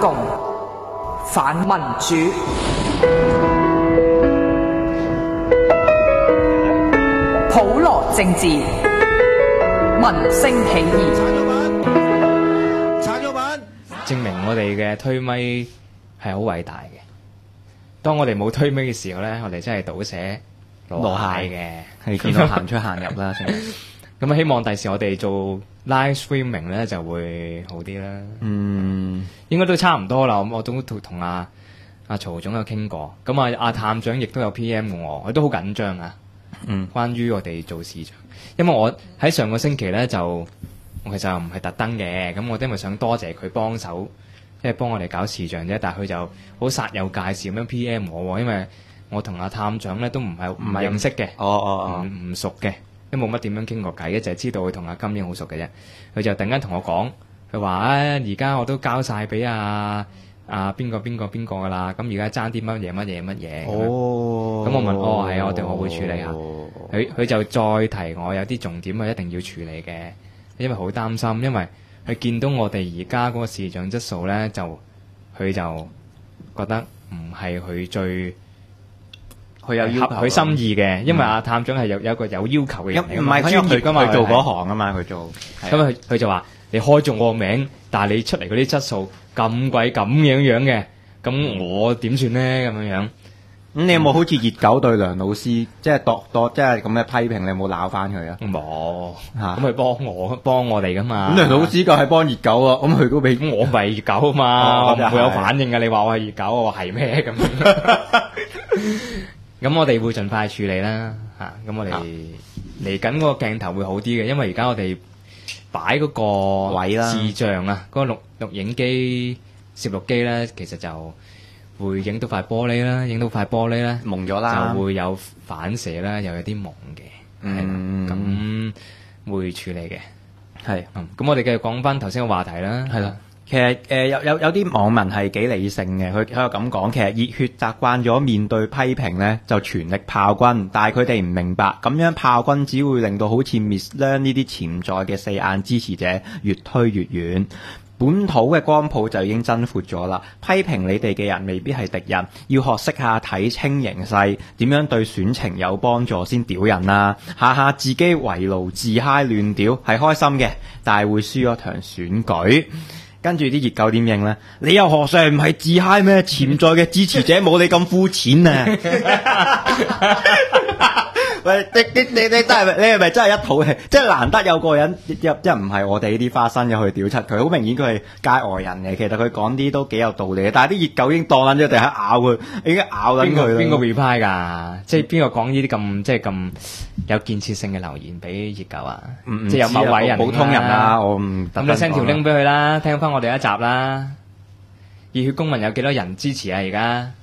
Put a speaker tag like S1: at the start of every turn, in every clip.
S1: 共，反民主。普羅政治，民聲起義。
S2: 撐咗版，
S3: 證明我哋嘅推咪係好偉大嘅。當我哋冇推咪嘅時候咧，我哋真係倒瀉籮蟹嘅，
S4: 係見到行出行入啦。
S3: 咁啊，希望第時我哋做 live streaming 咧就會好啲啦。應該都差唔多啦。我都同阿曹總有傾過。咁阿探長亦都有 PM 我，佢都好緊張啊。關於我哋做視像，因為我喺上個星期咧我其實唔係特登嘅，咁我都因為想多謝佢幫手，即係幫我哋搞視像啫。但係佢就好煞有介事咁樣 PM 我，因為我同阿探長咧都唔認識嘅，唔熟嘅，都冇乜點樣傾過偈，淨係知道佢同阿金英好熟嘅啫。佢就突然間同我講，佢話而家我都交晒俾邊個㗎啦，咁而家爭啲乜嘢。咁我問係啊，我會處理下。佢就再提我有啲重點一定要處理嘅，因為好擔心，因為佢見到我哋而家嗰個視像質素咧，佢就覺得唔係佢最
S4: 佢有要求
S3: 佢心意嘅，因為阿探長係有一個有要求嘅人嚟，
S4: 唔係專業㗎嘛，佢做嗰行啊嘛，佢做。
S3: 咁佢就話：你開咗我名，但係你出嚟嗰啲質素咁鬼咁樣嘅，咁我點算咧？咁樣。
S4: 咁你有冇好似熱狗對梁老師，即係即係咁嘅批評，你有冇鬧翻佢啊？
S3: 冇咁佢幫我哋噶嘛。
S4: 咁梁老師就係幫熱狗啊，咁佢都俾
S3: 我咪熱狗啊嘛，我唔會有反應嘅。你話我係熱狗，我話係咩咁樣？咁我哋會盡快處理啦。咁我哋嚟緊嗰個鏡頭會好啲嘅，因為而家我哋擺嗰個
S4: 位啦，
S3: 視像啊，嗰個錄影機、攝錄機咧，其實就會影到塊玻璃啦，蒙咗啦，就會有反射啦，又有啲蒙嘅，咁會處理嘅。係，咁我哋繼續講翻頭先個話題啦。係啦，
S4: 其實有啲網民係幾理性嘅，佢喺度咁講，其實熱血習慣咗面對批評咧，就全力炮轟，但係佢哋唔明白，咁樣炮轟只會令到好似 Miss Leung 呢啲潛在嘅四眼支持者越推越遠。本土嘅光譜就已經增闊咗啦，批評你哋嘅人未必係敵人，要學識下睇清形勢，點樣對選情有幫助先屌人啦。下下自己圍爐自嗨亂屌係開心嘅，但係會輸咗場選舉。跟住啲熱狗點應呢？你又何嘗唔係自嗨咩？潛在嘅支持者冇你咁膚淺啊！喂，你真係你係咪真係一套戲？即係難得有個人一唔係我哋呢啲花生入去屌柒佢，好明顯佢係街外人嘅。其實佢講啲都幾有道理嘅，但係啲熱狗已經當撚咗地下咬佢，已經咬撚佢啦。
S3: 邊個 reply 㗎？即係邊個講呢啲咁有建設性嘅留言俾熱狗啊？即係有某位人
S4: 普通人啊，我唔
S3: 咁你 send 條 link 俾佢啦，聽翻我哋一集啦。熱血公民有幾多人支持啊？而家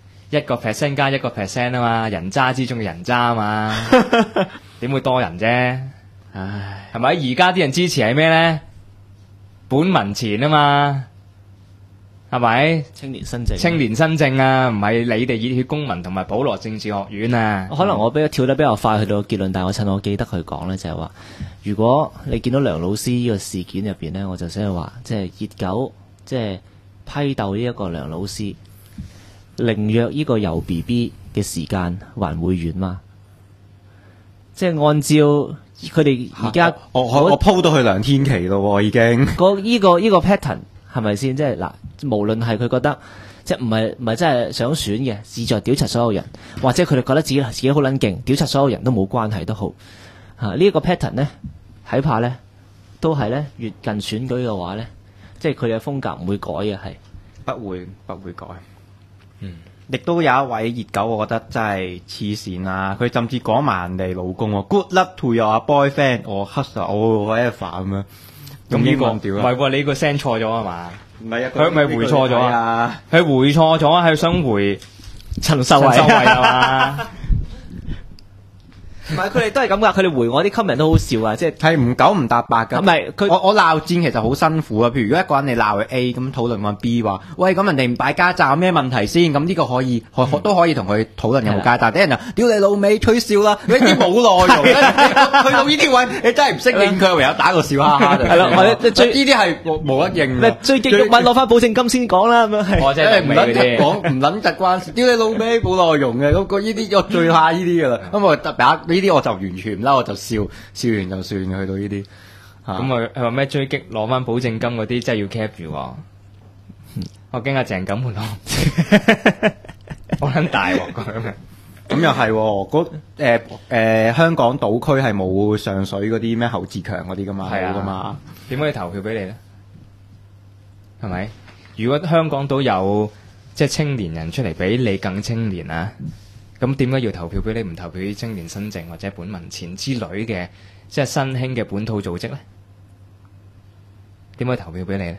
S3: 1% 加1% 啊嘛，人渣之中嘅人渣啊嘛，點會多人啫？唉，係咪？而家啲人支持係咩咧？本民前啊嘛，係咪？
S5: 青年新政
S3: 啊，唔係你哋熱血公民同埋普羅政治學院啊。
S5: 可能我跳得比較快去到結論，但係我記得佢講咧就係話，如果你見到梁老師呢個事件入邊咧，我就想話，即係熱狗即係批鬥呢一個梁老師。凌虐呢個由 BB 嘅時間還會遠嗎？即係按照佢哋而家，
S4: 我鋪到去梁天琦咯，已經。
S5: 呢個 pattern 係咪先？即係嗱，無論係佢覺得即係唔係真係想選嘅，志在屌柒所有人，或者佢哋覺得自己好撚勁，屌柒所有人都冇關係都好。呢一個 pattern 咧，睇怕咧都係咧越近選舉嘅話咧，即係佢嘅風格唔會改嘅，係
S4: 不會改。亦都有一位熱狗，我覺得真係黐線啊！佢甚至講埋人哋老公喎 ，Good luck to your boyfriend，我 hustle，我 whatever 咁樣。咁英文調啦。
S3: 唔係喎，你個聲錯咗啊嘛？
S4: 唔係啊，
S3: 佢咪回錯咗啊？佢回錯咗，係想回
S5: 陳秀慧
S3: 啊嘛？
S5: 唔係佢哋都係咁噶，佢哋回我啲 comment 都好笑啊，即係
S4: 係唔九唔搭八㗎。
S5: 唔係佢
S4: 我鬧戰其實好辛苦啊。譬如如果一個人你鬧佢 A 咁討論個 B 話，喂咁人哋唔擺家宅有咩問題先？咁呢個可以都可以同佢討論有冇家宅。啲人就屌你老味吹笑啦，呢啲冇內容。去到呢啲位，你真係唔識應佢，唯有打個笑哈哈就。
S5: 係咯，或者最
S4: 呢啲係冇得應㗎。
S5: 最激鬱問攞翻保證金先講啦，咁樣係。
S3: 我真係
S4: 唔撚得講，唔撚得關事。屌你老味冇內容嘅，咁呢啲我最怕呢啲㗎啦。咁我打呢啲我就完全唔啦，我就笑完就算嘅。去到呢啲。
S3: 咁佢話咩追擊攞翻保證金嗰啲，真係要 cap 住喎。我驚阿鄭錦滿我撚大鑊咁樣。
S4: 咁又係喎，香港島區係冇上水嗰啲咩侯志強嗰啲噶嘛，
S3: 係啊
S4: 冇噶嘛。
S3: 點可以投票俾你咧？係咪？如果香港島有即係青年人出嚟比你更青年啊，咁點解要投票俾你？唔投票啲青年新政或者本民前之類嘅即係新興嘅本土組織咧？點可以投票俾你咧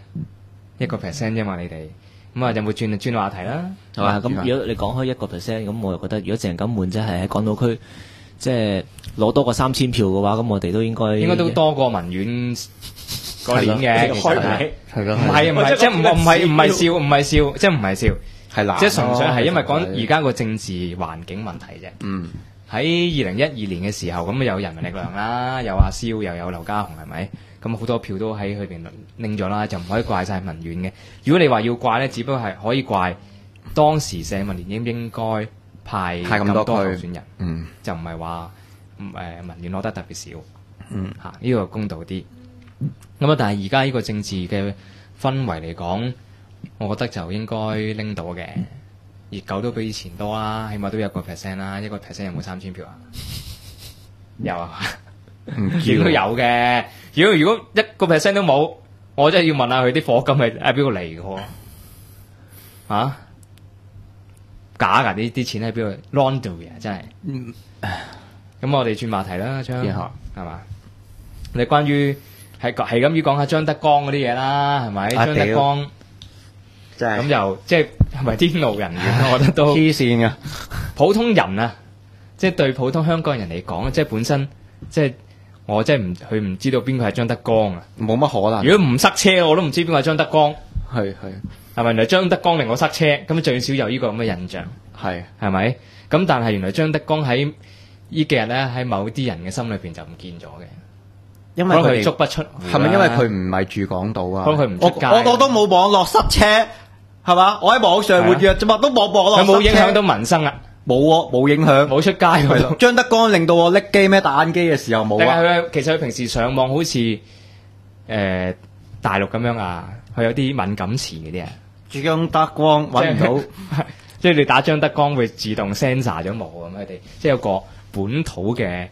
S3: ？1% 啫嘛，你哋咁啊，有冇轉話題啦？
S5: 係嘛？咁如果你講開1%，咁我又覺得，如果鄭錦滿真係喺港島區即係攞多過3000票嘅話，咁我哋都應該
S3: 都多過民院嗰年嘅，其實
S4: 係咯，
S3: 唔係，即係唔係笑，即係唔係笑，
S4: 係難，
S3: 即係純粹係因為講而家個政治環境問題啫。
S4: 嗯，
S3: 喺2012年嘅時候，咁有人民力量啦，有阿蕭，又有劉家雄，係咪？咁好多票都喺佢邊拎咗啦，就唔可以怪晒民院嘅。如果你話要怪咧，只不過係可以怪當時社民連應該派咁多候選人，就唔係話民院攞得特別少。呢個公道啲。咁啊，但係而家呢個政治嘅氛圍嚟講，我覺得就應該拎到嘅。熱狗都比以前多啦，起碼都有1% 啦，1% 有冇3000票啊？有啊。點都有嘅，如果1% 都冇，我真係要問下佢啲課金係喺邊度嚟嘅喎？啊，假㗎啲錢喺邊度 ？Laundry 啊，真係。咁我哋轉話題啦，張係嘛？你關於係咁要講下張德江嗰啲嘢啦，係咪？張德江
S4: 真係
S3: 咁就即係咪天怒人怨？我覺得都
S4: 黐線㗎。
S3: 普通人啊，即係對普通香港人嚟講，即係本身即係。我真係佢唔知道邊個係張德江啊！
S4: 冇乜可能。
S3: 如果唔塞車，我都唔知邊個係張德江。
S4: 係
S3: 咪？原來張德江令我塞車，咁最少有呢個咁嘅印象。係咪？咁但係原來張德江喺呢幾日咧，喺某啲人嘅心裏邊就唔見咗嘅。
S4: 因為
S3: 佢捉不出。
S4: 係咪因為佢唔係住港島啊？
S3: 可能佢唔出街。
S4: 我都冇網絡塞車，係嘛？我喺網上活躍啫嘛，都冇網絡塞車。
S3: 佢冇影響到民生啊！
S4: 冇喎，冇影響，
S3: 冇出街嗰度。
S4: 張德江令到我拎機咩打緊機嘅時候冇啊。
S3: 其實佢平時上網好似大陸咁樣啊，佢有啲敏感詞嗰啲啊。
S4: 張德江揾唔到，
S3: 即係你打張德江會自動 censor 咗冇咁佢哋，即係有個本土嘅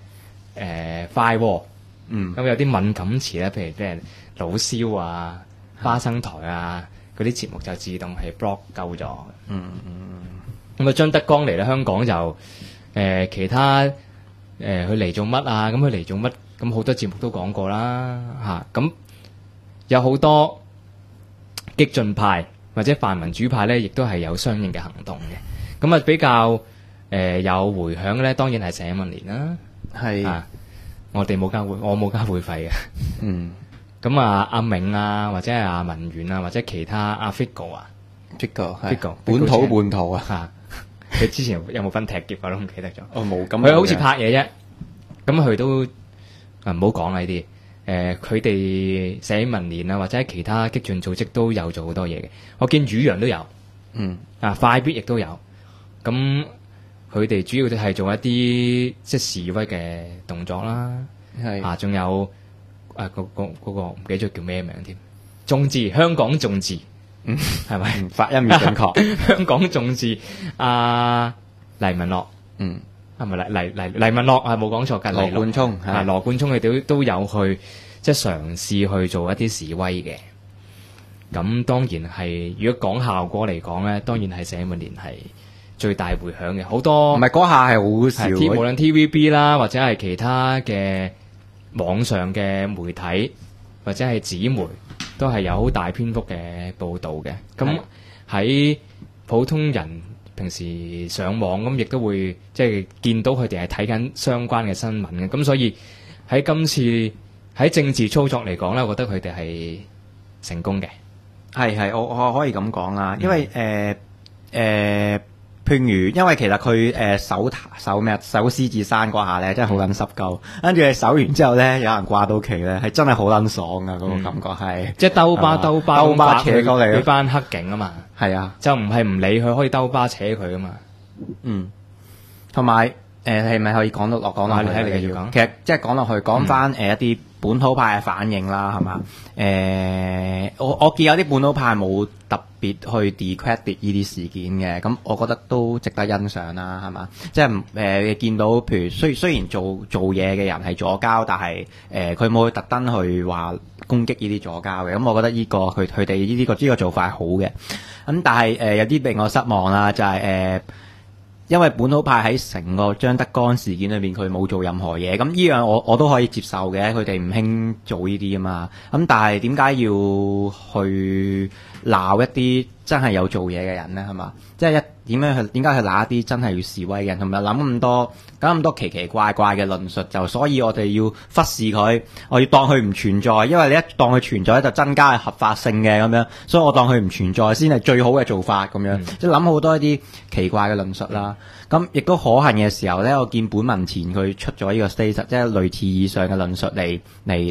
S3: firewall。咁有啲敏感詞咧，譬如即係老蕭啊、花生台啊嗰啲節目就自動係 block 鳩咗。咁啊，張德江嚟到香港就其他佢嚟做乜啊？咁佢嚟做乜？咁好多節目都講過啦嚇。咁有好多激進派或者泛民主派咧，亦都係有相應嘅行動嘅。咁啊，比較有迴響嘅咧，當然係社民連啦。係啊，我哋冇交會，我冇交會費嘅。咁啊，阿明啊，或者係阿文遠啊，或者其他阿 Figo 啊，Figo 本土啊。佢之前有冇分踢劫我都唔記得咗。
S4: 冇咁。
S3: 佢好似拍嘢啫。咁佢都唔好講啦呢啲。佢哋社民連啊，或者其他激進組織都有做好多嘢嘅。我見宇陽都有。快必亦都有。咁佢哋主要都係做一啲即係示威嘅動作啦。仲有嗰個唔記得咗叫咩名添？眾志，香港眾志。係咪
S4: 發音唔準確？
S3: 香港眾志黎文樂，係咪黎文樂係冇講錯㗎？
S4: 羅冠聰
S3: 羅冠聰佢哋都有去即係嘗試去做一啲示威嘅。咁當然係，如果講效果嚟講咧，當然係社民連係最大迴響嘅。好多
S4: 唔係嗰下係好笑，
S3: 無論 TVB 啦，或者係其他嘅網上嘅媒體或者係紙媒。都係有好大篇幅嘅報導嘅，咁喺普通人平時上網咁，亦都會即係見到佢哋係睇緊相關嘅新聞嘅。咁所以喺今次喺政治操作嚟講咧，我覺得佢哋係成功嘅。
S4: 係我可以咁講啦，因為譬如因為其實佢守獅子山嗰下咧，真係好撚濕鳩，跟住你守完之後咧，有人掛到旗咧，係真係好撚爽噶，嗰個感覺係，
S3: 即係兜巴
S4: 扯過嚟
S3: 佢班黑警啊嘛，
S4: 係啊，
S3: 就唔係唔理佢，可以兜巴扯佢啊嘛。
S4: 同埋係咪可以講落去？
S3: 你繼續講。
S4: 其實即係講落去，講翻一啲本土派嘅反應啦，係嘛？我見有啲本土派冇特別去 decredit 呢啲事件嘅，咁我覺得都值得欣賞啦，係嘛？即係你見到譬如雖然做嘢嘅人係左膠，但係佢冇特登去話攻擊呢啲左膠嘅，咁我覺得佢哋呢個做法係好嘅。咁但係有啲令我失望啦，就係因為本土派喺成個張德江事件裏面，佢冇做任何嘢，咁呢樣我都可以接受嘅，佢哋唔興做呢啲啊嘛。咁但係點解要去鬧一啲真係有做嘢嘅人咧？係嘛？即係點解去鬧一啲真係要示威嘅人，同埋諗咁多奇奇怪怪嘅論述，就所以我哋要忽視佢，我要當佢唔存在，因為你一當佢存在就增加合法性嘅咁樣，所以我當佢唔存在先係最好嘅做法咁樣，即係諗好多一啲奇怪嘅論述啦。咁亦都可恨嘅時候咧，我見本民前佢出咗呢個 statement， 即係類似以上嘅論述嚟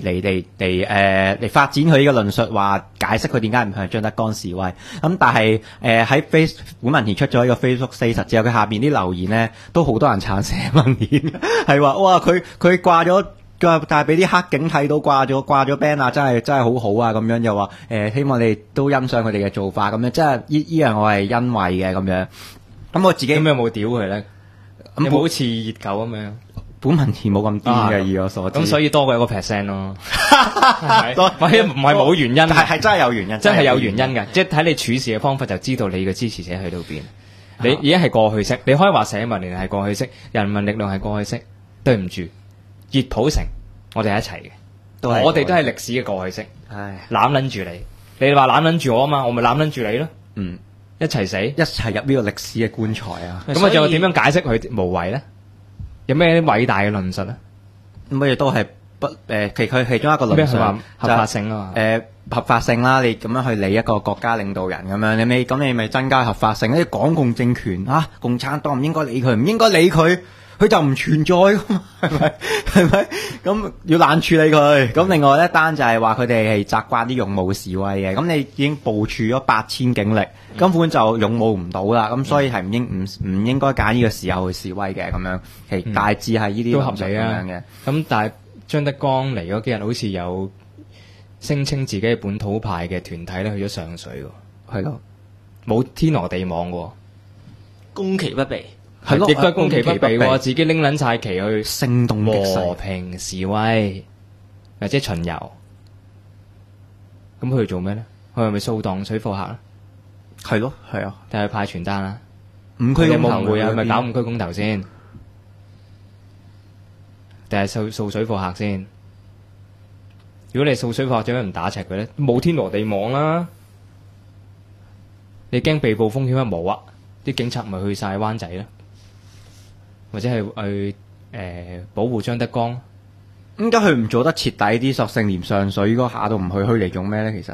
S4: 發展佢呢個論述，話解釋佢點解唔向張德江示威。咁但係喺本民前出咗呢個 Facebook statement 之後，佢下邊啲留言咧都好多人撐社民連，係話哇佢掛咗。但係俾啲黑警睇到掛咗 band 啊，真係好好啊咁樣，又話希望你哋都欣賞佢哋嘅做法咁樣，即係呢樣我係欣慰嘅咁樣。咁我自己
S3: 咁有冇屌佢咧？有冇好似熱狗咁樣？
S4: 本民前冇咁癲嘅，以我所知。
S3: 咁所以多過一個 percent 咯。唔係冇原因，
S4: 係真係有原因，
S3: 真係有原因嘅。即係睇你處事嘅方法就知道你嘅支持者去到邊。你已經係過去式，你可以話社民連係過去式，人民力量係過去式。對唔住。熱普城，我哋係一齊嘅，我哋都係歷史嘅過去式。
S4: 唉，
S3: 攬撚住你，你話攬撚住我啊嘛，我咪攬撚住你咯。一齊死，一
S4: 齊入呢個歷史嘅棺材啊！
S3: 咁啊，仲有點樣解釋佢無謂咧？有咩偉大嘅論述咧？
S4: 乜嘢都係其中一個論述
S3: 話合法性啊嘛。
S4: 合法性啦，你咁樣去理一個國家領導人咁樣，你咪增加合法性。啲港共政權共產黨唔應該理佢，唔應該理佢。佢就唔存在㗎嘛，係咪？咁要冷處理佢。咁另外一單就係話佢哋係習慣啲勇武示威嘅。咁你已經部署咗8000警力，根本就勇武唔到啦。咁所以係唔應該揀呢個時候去示威嘅咁樣。其大致係呢啲
S3: 都合理啊。咁但係張德江嚟嗰幾日好似有聲稱自己係本土派嘅團體咧，去咗上水喎。
S4: 係咯，
S3: 冇天羅地網喎，
S5: 攻其不備。
S3: 係咯，亦都係攻其不備喎，自己拎撚晒旗去
S4: 聲東擊西
S3: 和平示威，或者巡遊。咁佢去做咩咧？佢係咪掃蕩水貨客咧？
S4: 係咯，係啊，
S3: 定係派傳單啊
S4: ？5區公投
S3: 有冇誤會啊？係咪搞5區公投先？定係掃水貨客先？如果你掃水貨客，點解唔打赤佢咧？冇天羅地網啦！你驚被捕風險咩？冇啊！啲警察咪去晒灣仔啦。或者係去保護張德江，
S4: 點解佢唔做得徹底啲？索性連上水嗰下都唔去嚟做咩咧？其實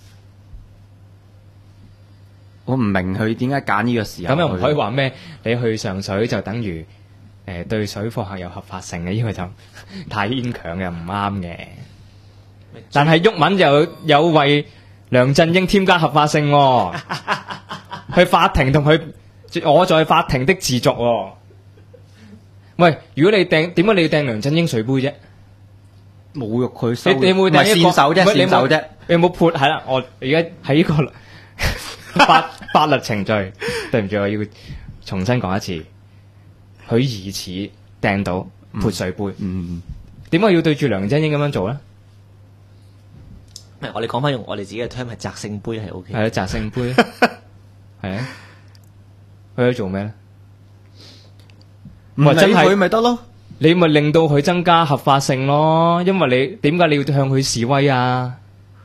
S4: 我唔明佢點解揀呢個時候。
S3: 咁又唔可以話咩？你去上水就等於對水貨客有合法性嘅，呢個就太牽強嘅，唔啱嘅。但係毓民就有為梁振英添加合法性喎，去法庭同佢我在法庭的自續喎。喂，如果你點解你要掟梁振英水杯啫？
S4: 侮辱佢，
S3: 你會掟一個
S4: 手啫，線手啫。
S3: 你有冇潑？係啦，我而家喺呢個法律程序，對唔住，我要重新講一次。佢疑似掟到潑水杯，點解要對住梁振英咁樣做咧？
S5: 我哋講翻用我哋自己嘅 term 係擲聖杯係 O K。
S3: 係啊，擲聖杯，係啊，佢喺做咩咧？
S4: 唔理佢咪得咯，
S3: 你咪令到佢增加合法性咯。因為你點解你要向佢示威啊？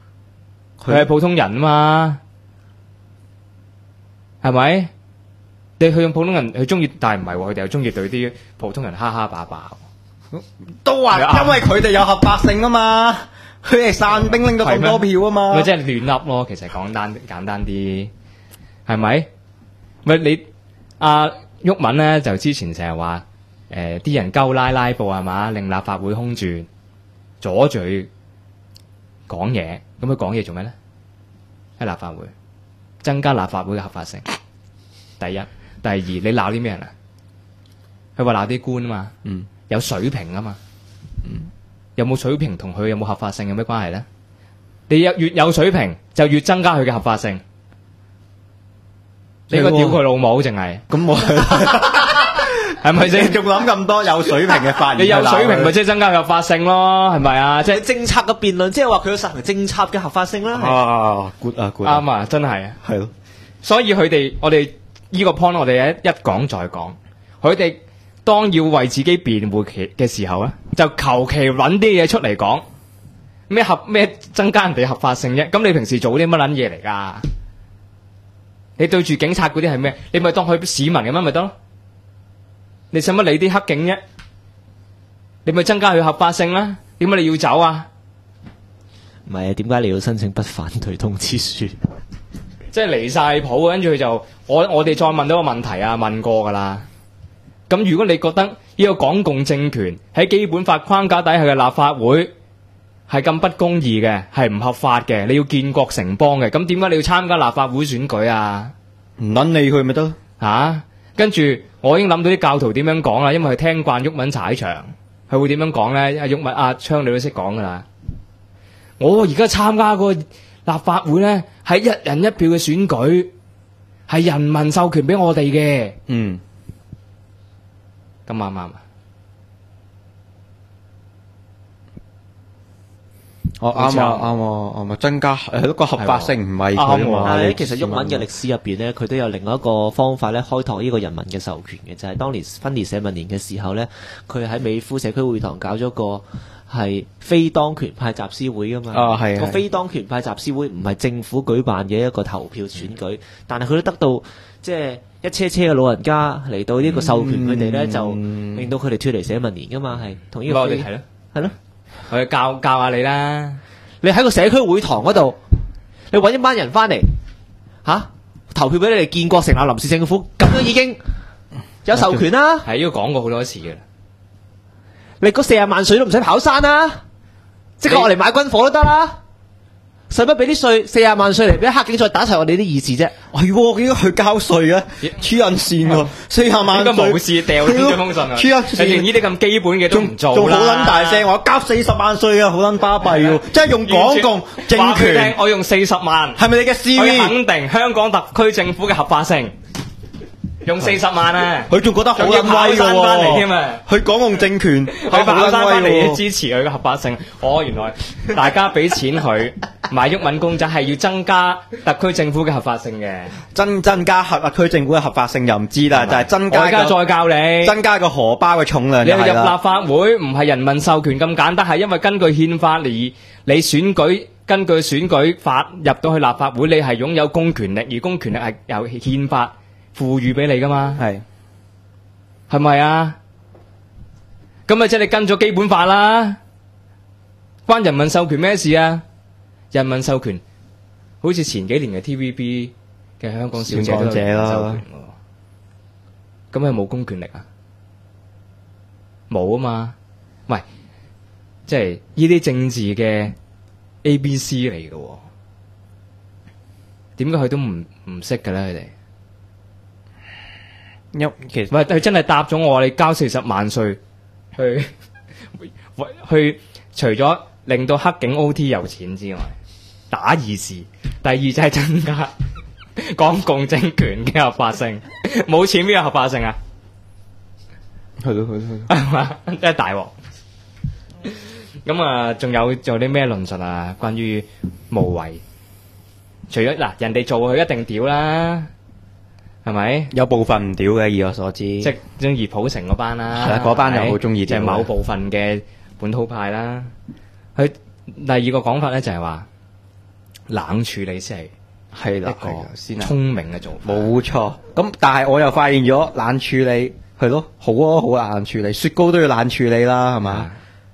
S3: 佢係普通人啊嘛，係咪？ 你去用普通人，佢中意，但係唔係喎，佢哋又中意對啲普通人蝦蝦霸霸。
S4: 都話因為佢哋有合法性啊嘛，佢哋散兵拎到咁多票啊嘛，
S3: 咪即係亂笠咯。其實簡單啲，係咪？咪你阿毓民咧就之前成日話啲人鳩拉布係嘛，令立法會空轉，阻住講嘢。咁佢講嘢做咩咧？喺立法會增加立法會嘅合法性。第一，第二，你鬧啲咩人啊？佢話鬧啲官啊嘛。有水平啊嘛，有冇水平同佢有冇合法性有咩關係咧？你越有水平就越增加佢嘅合法性。你應該屌佢老母淨係
S4: 咁我
S3: 係咪先？
S4: 仲諗咁多有水平嘅發言？
S3: 你有水平咪即係增加合法性咯？係咪啊？即係
S5: 政策嘅辯論，即係話佢要實行政策嘅合法性啦。
S4: good 啊 good
S3: 啱啊，真係啊，
S4: 係咯。
S3: 所以我哋呢個 point 我哋一講再講，佢哋。當要為自己辯護嘅時候咧，就求其揾啲嘢出嚟講，咩增加人哋合法性啫？咁你平時做啲乜撚嘢嚟㗎？你對住警察嗰啲係咩？你咪當佢市民咁樣咪得咯？你使乜理啲黑警啫？你咪增加佢合法性啦？點解你要走啊？
S5: 唔係啊？點解你要申請不反對通知書？
S3: 即係離晒譜，跟住佢就我哋再問到個問題啊，問過㗎啦。咁如果你覺得呢個港共政權喺基本法框架底下嘅立法會係咁不公義嘅，係唔合法嘅，你要建國成邦嘅，咁點解你要參加立法會選舉啊？
S4: 唔撚理佢咪得
S3: 嚇？跟住我已經諗到啲教徒點樣講啦，因為佢聽慣毓民踩場，佢會點樣講咧？毓民阿昌你都識講㗎啦。我而家參加個立法會咧係一人一票嘅選舉，係人民授權俾我哋嘅。咁啱唔啱啊？
S4: 啱，增加一個合法性唔係佢嘛。
S5: 其實毓民嘅歷史入邊咧，佢都有另外一個方法咧，開拓呢個人民嘅授權嘅，就係當年分裂社民連嘅時候咧，佢喺美孚社區會堂搞咗個係非當權派集思會噶嘛。
S4: 係
S5: 個非當權派集思會唔係政府舉辦嘅一個投票選舉，但係佢都得到即係。一車車嘅老人家嚟到呢個授權佢哋咧，就令到佢哋脫離社民連噶嘛，係同呢個。
S3: 我哋係咯，
S5: 係咯，
S3: 我教下你啦。
S5: 你喺個社區會堂嗰度，你揾一班人翻嚟投票俾你哋建國成立臨時政府，咁樣已經有授權啦。
S3: 係呢個講過好多次嘅啦。
S5: 你嗰40萬稅都唔使跑山啦，即刻我嚟買軍火都得啦。使乜俾啲稅40萬稅嚟俾黑警再打齊我哋啲義士啫？
S4: 係，應該去交稅啊！黐撚線喎，40萬
S3: 應該冇事掉呢張封信啊！
S4: 黐撚線，
S3: 連呢啲咁基本嘅都唔做啦，
S4: 仲好撚大聲話交40萬稅啊，好撚巴閉喎！即係用港共政權，
S3: 我用40萬，
S4: 係咪你嘅 CV？
S3: 我肯定香港特區政府嘅合法性。用40萬啊！
S4: 佢仲覺得好撚威㗎喎！佢港共政權，
S3: 佢跑山翻嚟支持佢嘅合法性。原來大家俾錢佢買毓民公仔係要增加特區政府嘅合法性嘅。
S4: 增加特區政府嘅合法性就唔知啦，就係增加。我而家
S3: 再教你，
S4: 增加個荷包嘅重量。
S3: 你入立法會唔係人民授權咁簡單，係因為根據憲法嚟，你選舉根據選舉法入到去立法會，你係擁有公權力，而公權力係由憲法賦予俾你噶嘛？係咪啊？咁咪即係你跟咗基本法啦，關人民授權咩事啊？人民授權，好似前幾年嘅 TVB 嘅香港小姐都有人民授權喎，咁係冇公權力啊？冇啊嘛，喂，即係呢啲政治嘅 ABC 嚟嘅喎，點解佢都唔識嘅咧？佢哋？其實唔係，佢真係答咗我，你交40萬稅去，除咗令到黑警 OT 有錢之外，打義士，第二就係增加港共政權嘅合法性。冇錢邊有合法性啊？係嘛，真係大鑊。咁啊，仲有啲咩論述啊？關於無為，除咗嗱，人哋做佢一定屌啦。係咪
S4: 有部分唔屌嘅？以我所知，
S3: 即係中意普城嗰班啦，
S4: 係啦，嗰班又好中意，
S3: 就係某部分嘅本土派啦。佢第二個講法咧就係話冷處理先係
S4: 係啦，
S3: 一個
S4: 先啊
S3: 聰明嘅做法。
S4: 冇錯。咁但係我又發現咗冷處理係咯，好啊，好冷處理，雪糕都要冷處理啦，係嘛？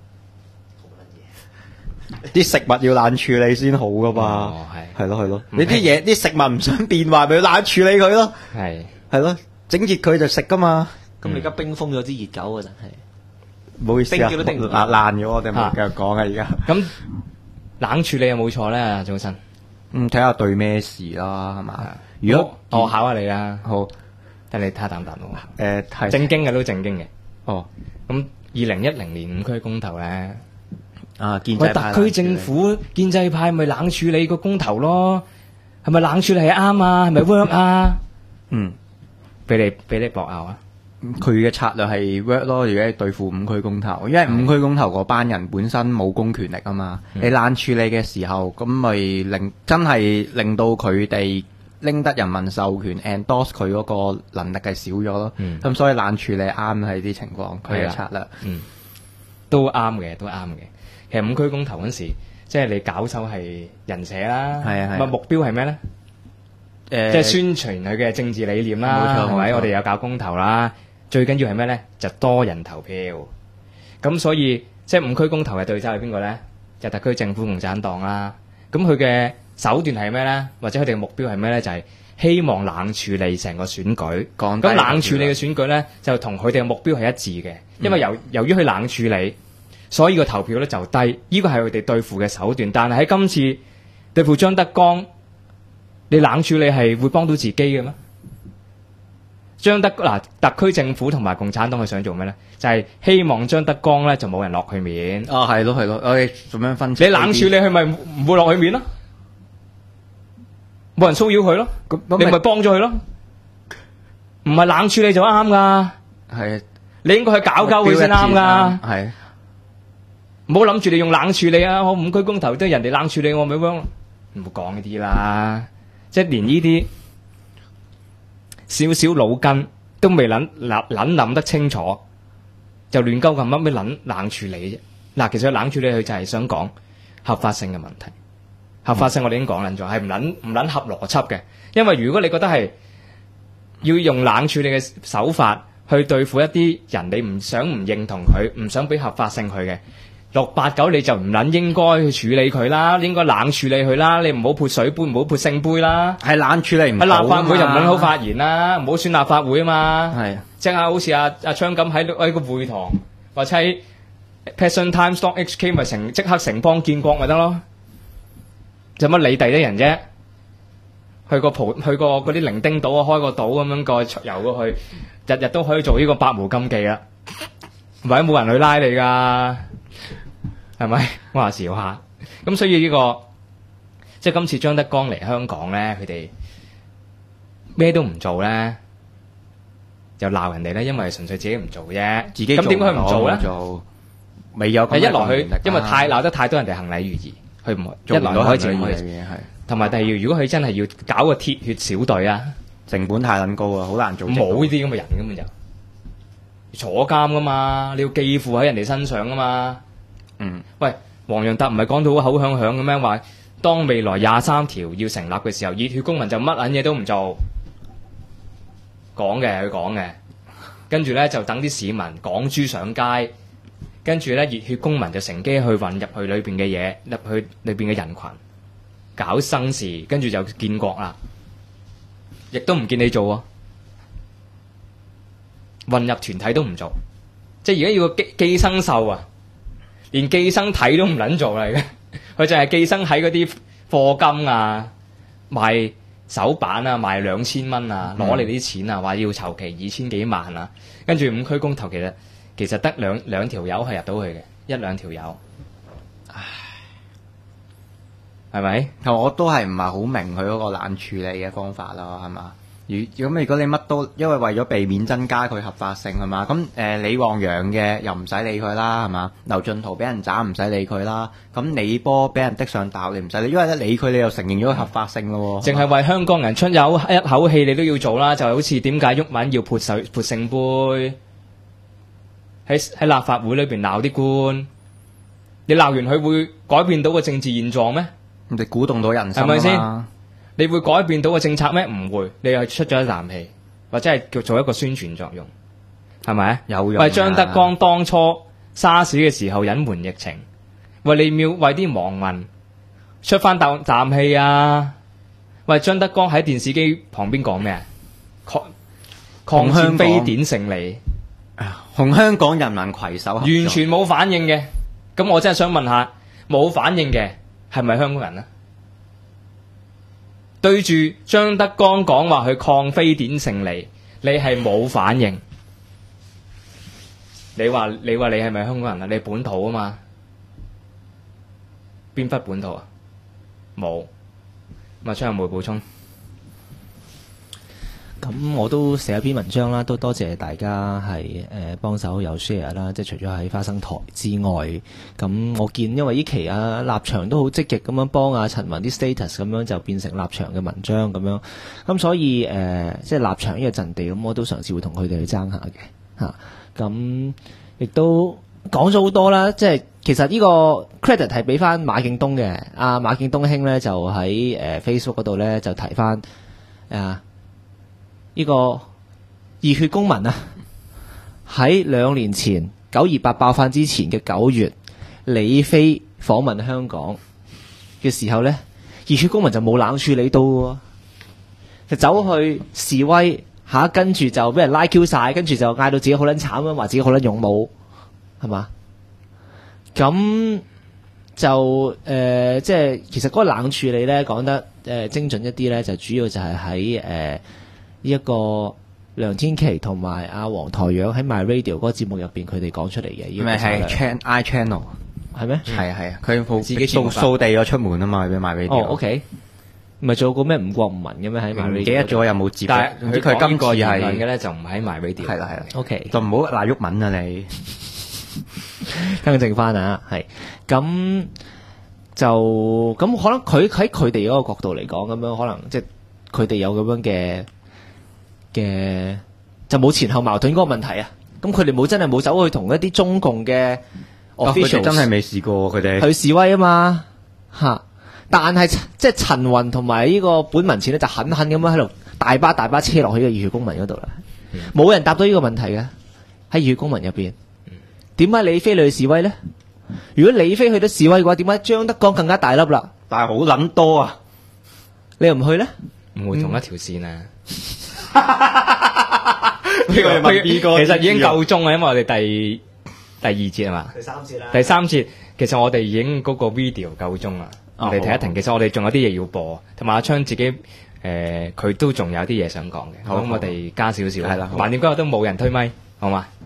S4: 啲食物要冷處理先好噶嘛
S3: 哦，係
S4: 係咯。你啲嘢啲食物唔想變壞，咪要冷處理佢咯，
S3: 係
S4: 係咯，整熱佢就食噶嘛。
S5: 咁你而家冰封咗支熱狗啊，真係。
S4: 唔好意思啊，
S5: 冰叫都叮唔
S4: 爛咗，我哋冇繼續講啊，而家。
S3: 咁冷處理有冇錯咧？早晨，
S4: 睇下對咩事啦，係嘛？如果
S3: 我考下你啦，
S4: 好
S3: 睇你睇下答唔答到。
S4: 係
S3: 正經嘅都正經嘅。
S4: 哦
S3: 咁2010年5區公投咧，
S4: 建制
S3: 喂，
S4: 派
S3: 特區政府建制派咪冷處理個公投咯？係咪冷處理係啱啊？係咪 work 啊？俾你搏拗啊！
S4: 佢嘅策略係 work 咯，如果係對付5區公投，因為5區公投嗰班人本身冇公權力啊嘛，你冷處理嘅時候，咁咪真係令到佢哋拎得人民授權 endorse 佢嗰個能力係少咗咯。咁所以冷處理啱喺啲情況，佢嘅策略。
S3: 都啱嘅，都啱嘅。其實5區公投嗰時，即係你搞手係人社啦，
S4: 係啊係啊
S3: 咁目標係咩咧？即係宣傳佢嘅政治理念啦，
S4: 冇錯
S3: 係咪？
S4: 冇錯
S3: 我哋有搞公投啦，最緊要係咩咧？就多人投票。咁所以即係5區公投嘅對手係邊個咧？就特區政府共產黨啦。咁佢嘅手段係咩咧？或者佢哋嘅目標係咩咧？就係希望冷處理成個選舉。
S4: 降低
S3: 咁冷處理嘅選舉咧，就同佢哋嘅目標係一致嘅。因為由於佢冷處理，所以個投票率就低。呢個係佢哋對付嘅手段。但係喺今次對付張德江，你冷處理係會幫到自己嘅咩？特區政府同埋共產黨佢想做咩咧？就係希望張德江咧就冇人落佢面。
S4: 係咯，我哋咁樣分析。
S3: 你冷處理佢咪唔會落佢面咯？冇人騷擾佢咯，你咪幫咗佢咯。唔係冷處理就啱噶，
S4: 係
S3: 你應該去搞鳩佢先啱噶。
S4: 係
S3: 唔好諗住你用冷處理啊！我5區公投都係人哋冷處理，我咪幫。唔好講呢啲啦，即係連呢啲少少腦筋都未諗得清楚，就亂鳩咁乜咩冷處理啫。嗱，其實冷處理佢就係想講合法性嘅問題。合法性我哋已經講撚咗，係唔撚合邏輯嘅。因為如果你覺得係要用冷處理嘅手法去對付一啲人，你唔認同佢，唔想俾合法性佢嘅689，你就唔撚應該去處理佢啦，應該冷處理佢啦。你唔好潑水杯，唔好潑聖杯啦。
S4: 係冷處理唔好
S3: 喺立法會就唔撚好發言啦，唔好選立法會啊嘛。
S4: 係
S3: 即係好似阿昌咁喺個會堂，或者喺 PassionTime.HK 咪即刻城邦建國咪得咯。有乜理第啲人啫？去個嗰啲伶仃島啊，開個島咁樣過去遊過去，日日都可以做呢個百無禁忌啦。或者冇人去拉你噶，係咪？我話笑下。咁所以呢個即係今次張德江嚟香港咧，佢哋咩都唔做咧，就鬧人哋咧，因為純粹自己唔做啫。
S4: 自己
S3: 咁點解佢唔做咧？
S4: 未有咁
S3: 一來佢
S4: 嘅能力
S3: 因為太鬧得太多人哋行禮如儀，佢唔一來佢自己唔可以。
S4: 嘅係
S3: 同埋第二，如果佢真係要搞個鐵血小隊啊，
S4: 成本太撚高啊，好難做。
S3: 冇呢啲咁嘅人根本就坐監噶嘛，你要寄付喺人哋身上噶嘛。喂，黃洋達唔係講到好口響響嘅咩？話當未來23條要成立嘅時候，熱血公民就乜撚嘢都唔做，佢講嘅。跟住咧就等啲市民港豬上街，跟住咧熱血公民就乘機去混入去裏邊嘅嘢，入去裏邊嘅人群。搞生事，跟住就建國啦，亦都唔見你做喎，混入團體都唔做，即係而家要個寄生獸啊，連寄生體都唔撚做嚟嘅，佢就係寄生喺嗰啲課金啊，賣手板啊，賣2000蚊啊，攞你啲錢啊，話要籌期2000幾萬啊，跟住5區公投其實得兩條友係入到去嘅，1-2條友。係咪？
S4: 我都係唔係好明佢嗰個冷處理嘅方法咯，係嘛？如果你乜都，因為為咗避免增加佢合法性係嘛？咁李旺陽嘅又唔使理佢啦，係嘛？劉進圖俾人斬唔使理佢啦，咁李波俾人的上大學你唔使理，因為一理佢你又承認咗佢合法性咯。
S3: 淨係為香港人出有一口氣，你都要做啦。就好似點解毓民要潑聖杯喺立法會裏邊鬧啲官，你鬧完佢會改變到個政治現狀咩？
S4: 你鼓動到人心
S3: 係咪先？ 你會改變到個政策咩？唔會，你係出咗一啖氣，或者係叫做一個宣傳作用，係咪？
S4: 有用啊。
S3: 喂，張德江當初沙士嘅時候隱瞞疫情，喂，你要為啲網民出翻啖氣啊！喂，張德江喺電視機旁邊講咩啊？抗戰非典勝利，
S4: 同香港人民攜手合作，
S3: 完全冇反應嘅。咁我真係想問下，冇反應嘅係咪香港人啊？對住張德江講話去抗非典勝利，你係冇反應。你話你係咪香港人啊？你本土啊嘛？邊忽本土啊？冇。麥昌有冇補充？
S5: 咁我都寫一篇文章啦，都多謝大家係幫手有 share 啦，即係除咗喺花生台之外，咁我見因為呢期啊立場都好積極咁樣幫阿陳雲啲 status 咁樣就變成立場嘅文章咁樣，咁所以即係立場呢個陣地，咁我都嘗試會同佢哋去爭下嘅嚇，咁亦都講咗好多啦，即係其實呢個 credit 係俾翻馬敬東嘅，阿馬敬東兄咧就喺Facebook 嗰度咧就提翻呢個熱血公民啊，喺2年前928爆發之前嘅9月，李飛訪問香港嘅時候呢，熱血公民就冇冷處理到喎，就走去示威嚇，跟住就俾人拉 Q 晒，跟住就嗌到自己好撚慘啊，話自己好撚勇武，係嘛？咁就即係其實嗰個冷處理呢講得精準一啲呢，就主要就係喺呢一個梁天琦同埋阿黃台仰喺 My Radio 嗰個節目入邊，佢哋講出嚟嘅。
S4: 咪係 I Channel
S5: 係咩？
S4: 係啊，佢
S3: 自己
S4: 掃地咗出門啊嘛，俾 My Radio。
S5: 哦，OK，唔係做過咩吳國吳民嘅咩喺 My Radio？
S4: 唔記得咗有冇接？
S3: 但係
S4: 佢今個
S3: 言論
S4: 係
S3: 嘅咧就唔喺埋 radio。
S4: 係啦。
S5: OK，
S4: 就唔好賴鬱文啊你。
S5: 更正翻啊，係咁就咁可能佢喺佢哋嗰個角度嚟講，咁樣可能即係佢哋有咁樣嘅就冇前後矛盾嗰個問題啊。咁佢哋真係冇走去同一啲中共嘅 official
S4: 真係未試過佢哋
S5: 去示威啊嘛嚇。但係即係陳雲同埋呢個本民前咧，就狠狠咁樣喺度大巴車落去個熱血公民嗰度啦。冇人答到呢個問題嘅喺熱血公民入邊。點解李飛你去示威呢？如果李飛去到示威嘅話，點解張德江更加大粒啦？
S4: 但係好撚多啊！
S5: 你又唔去呢？
S3: 唔會同一條線啊！
S4: 呢個係問 B 哥，
S3: 其實已經夠鐘啊，因為我哋第二節係嘛？
S5: 第三節啦。
S3: 第三節其實我哋已經嗰個 video 夠鐘啦。我哋停一停，其實我哋仲有啲嘢要播，同埋阿昌自己佢都仲有啲嘢想講嘅。好，咁我哋加少少。係啦，橫掂今日都冇人推咪，好嘛？